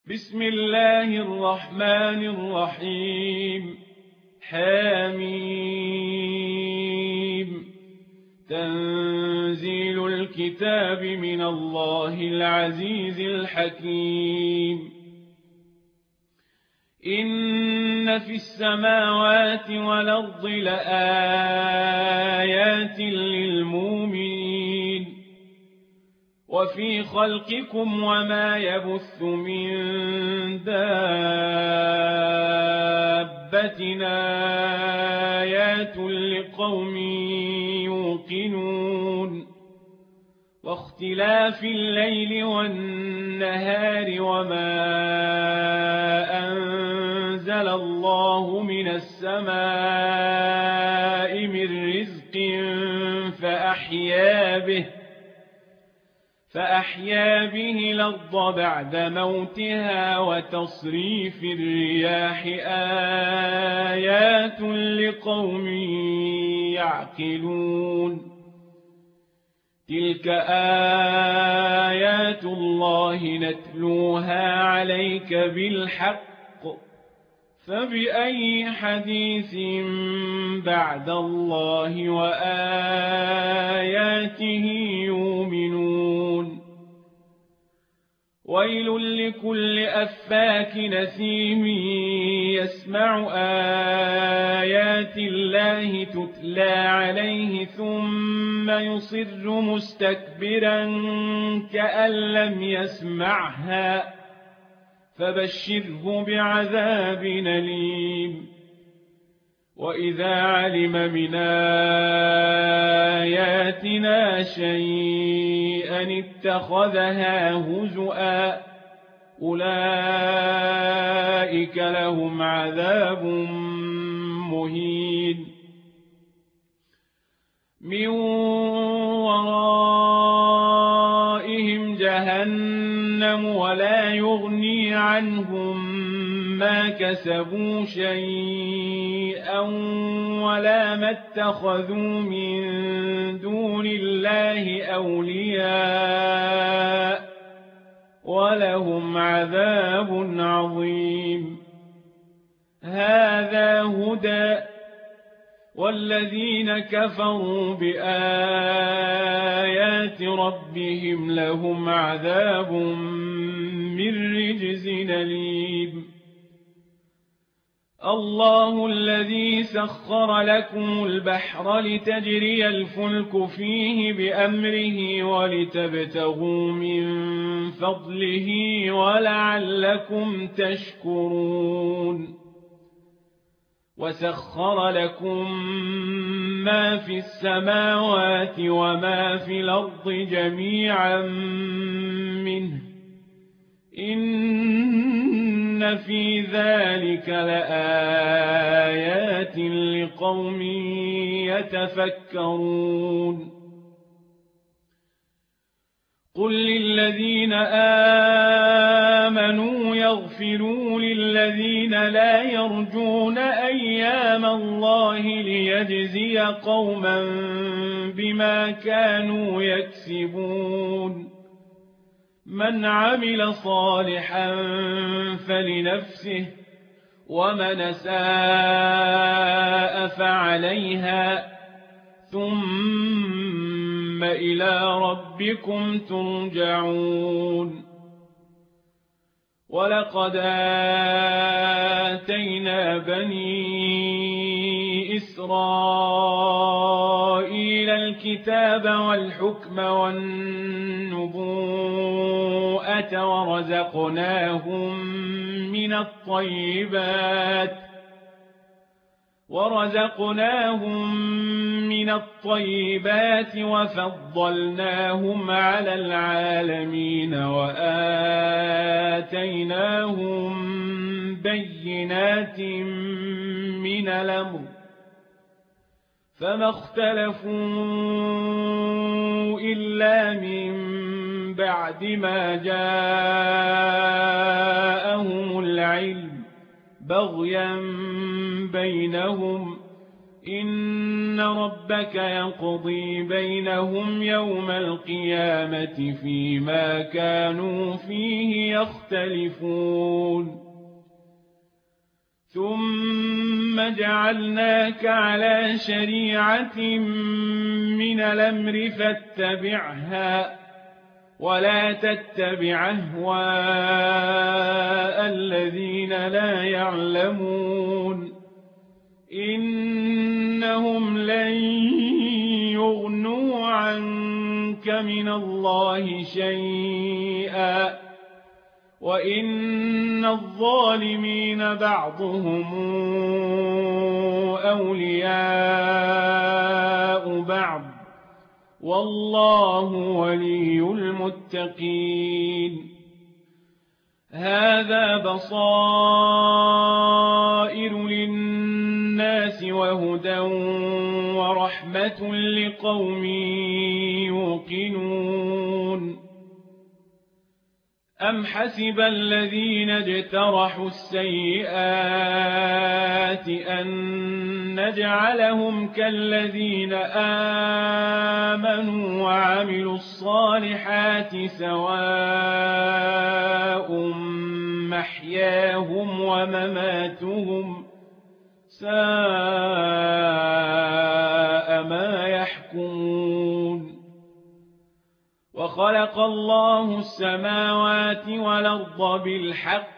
بسم الله الرحمن الرحيم حميم تنزيل الكتاب من الله العزيز الحكيم إن في السماوات والأرض لآيات للمؤمنين وفي خلقكم وما يبث من دابة آيات لقوم يوقنون واختلاف الليل والنهار وما أنزل الله من السماء من رزق فأحيا به الأرض بعد موتها وتصريف الرياح آيات لقوم يعقلون تلك آيات الله نتلوها عليك بالحق فبأي حديث بعد الله وآياته يؤمنون ويل لكل أفاك نثيم يسمع آيات الله تتلى عليه ثم يصر مستكبرا كأن لم يسمعها فبشره بعذاب أليم وإذا علم من آياتنا شيئا اتخذها هزؤا أولئك لهم عذاب مهين من ورائهم جهنم ولا يغني عنهم ما كسبوا شيئا ولا ما اتخذوا من دون الله أولياء ولهم عذاب عظيم هذا هدى والذين كفروا بآيات ربهم لهم عذاب من رجز أليم الله الذي سخر لكم البحر لتجري الفلك فيه بأمره ولتبتغوا من فضله ولعلكم تشكرون وسخر لكم ما في السماوات وما في الأرض جميعا منه إن في ذلك لآيات لقوم يتفكرون قل للذين آمنوا يغفروا للذين لا يرجون أيام الله ليجزي قوما بما كانوا يكسبون من عمل صالحا فلنفسه ومن أساء فعليها ثم إلى ربكم ترجعون ولقد آتينا بني إسرائيل الكتاب والحكم والنبوءة ورزقناهم من الطيبات وفضلناهم على العالمين وآتيناهم بينات من الأمر فما اختلفوا إلا من بعد ما جاءهم العلم بغيا بينهم إن ربك يقضي بينهم يوم القيامة فيما كانوا فيه يختلفون ثم جعلناك على شريعة من الأمر فاتبعها ولا تتبع أهواء الذين لا يعلمون إنهم لن يغنوا عنك من الله شيئا وإن الظالمين بعضهم أولياء بعض والله ولي المتقين هذا بصائر للناس وهدى ورحمة لقوم يوقنون أم حسب الذين اجترحوا السيئات أن نجعلهم كالذين آمنوا وعملوا الصالحات سواء محياهم ومماتهم ساء ما يحكمون وخلق الله السماوات والأرض بالحق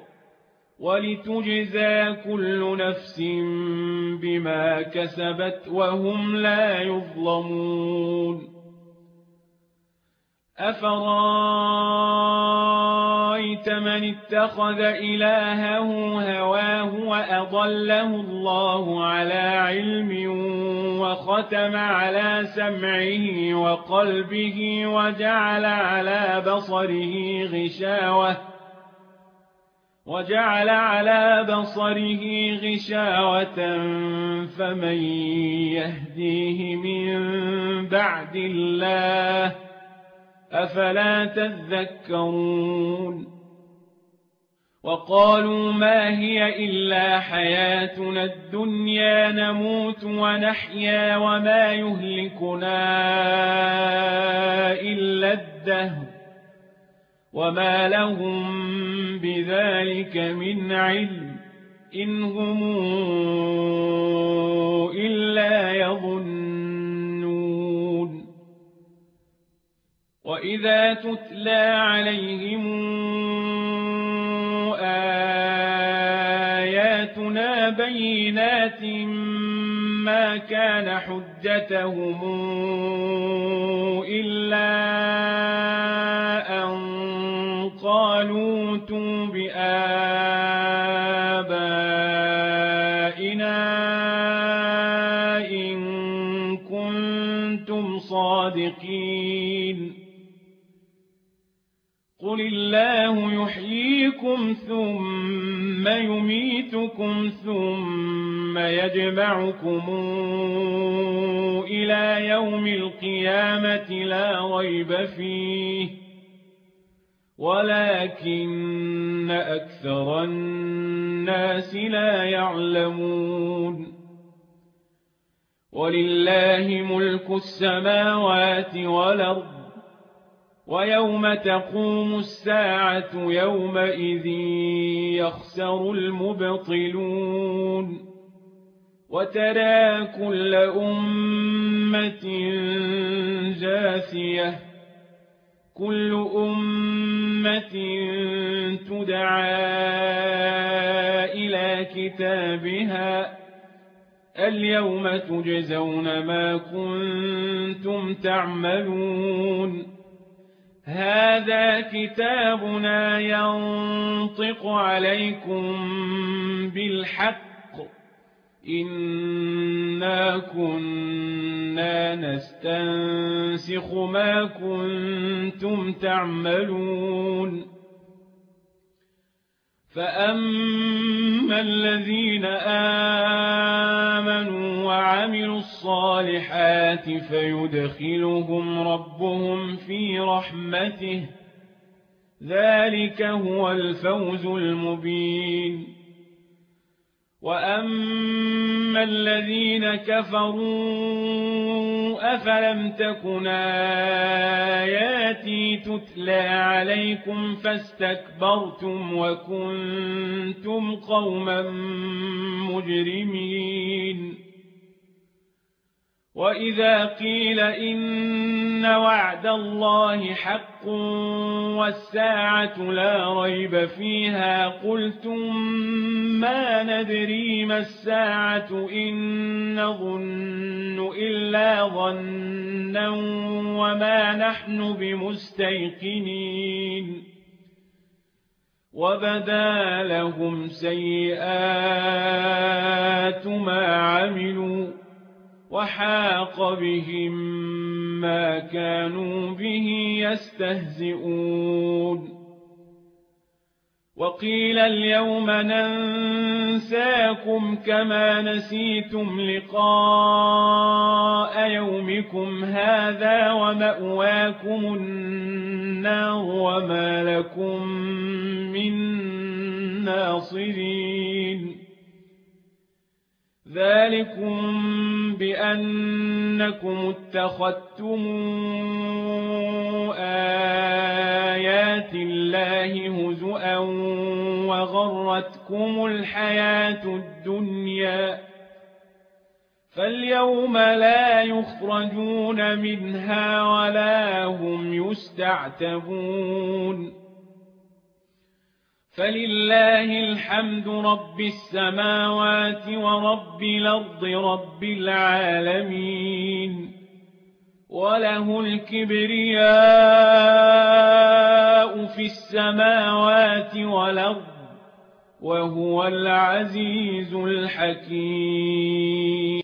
ولتجزى كل نفس بما كسبت وهم لا يظلمون أفرأيت من اتخذ إلهه هواه وأضله الله على علم وختم على سمعه وقلبه وجعل على بصره غشاوة فمن يهديه من بعد الله أفلا تذكرون وقالوا ما هي إلا حياتنا الدنيا نموت ونحيا وما يهلكنا إلا الدهر وما لهم بذلك من علم إن هم إلا يظنون وإذا تتلى عليهم آياتنا بينات ما كان حجتهم إلا أن قالوا ائتوا بآبائنا إن كنتم صادقين قل الله يحييكم ثم يميتكم ثم يجمعكم إلى يوم القيامة لا ريب فيه ولكن أكثر الناس لا يعلمون ولله ملك السماوات والأرض ويوم تقوم الساعة يومئذ يخسر المبطلون وترى كل أمة جاثية كل أمة تدعى إلى كتابها اليوم تجزون ما كنتم تعملون هذا كتابنا ينطق عليكم بالحق إنا كنا نستنسخ ما كنتم تعملون فأما الذين آمنوا وعملوا الصالحات فيدخلهم ربهم في رحمته ذلك هو الفوز المبين وأما الذين كفروا أفلم تكن آياتي تتلى عليكم فاستكبرتم وكنتم قوما مجرمين وإذا قيل إن وعد الله حق والساعة لا ريب فيها قلتم ما ندري ما الساعة إن نظن إلا ظنا وما نحن بمستيقنين وبدا لهم سيئات ما عملوا وحاق بهم ما كانوا به يستهزئون وقيل اليوم ننساكم كما نسيتم لقاء يومكم هذا ومأواكم النار وما لكم من ناصرين ذلكم بأنكم اتخذتم آيات الله هزؤا وغرتكم الحياة الدنيا فاليوم لا يخرجون منها ولا هم يستعتبون فلله الحمد رب السماوات ورب الأرض رب العالمين وله الكبرياء في السماوات والأرض وهو العزيز الحكيم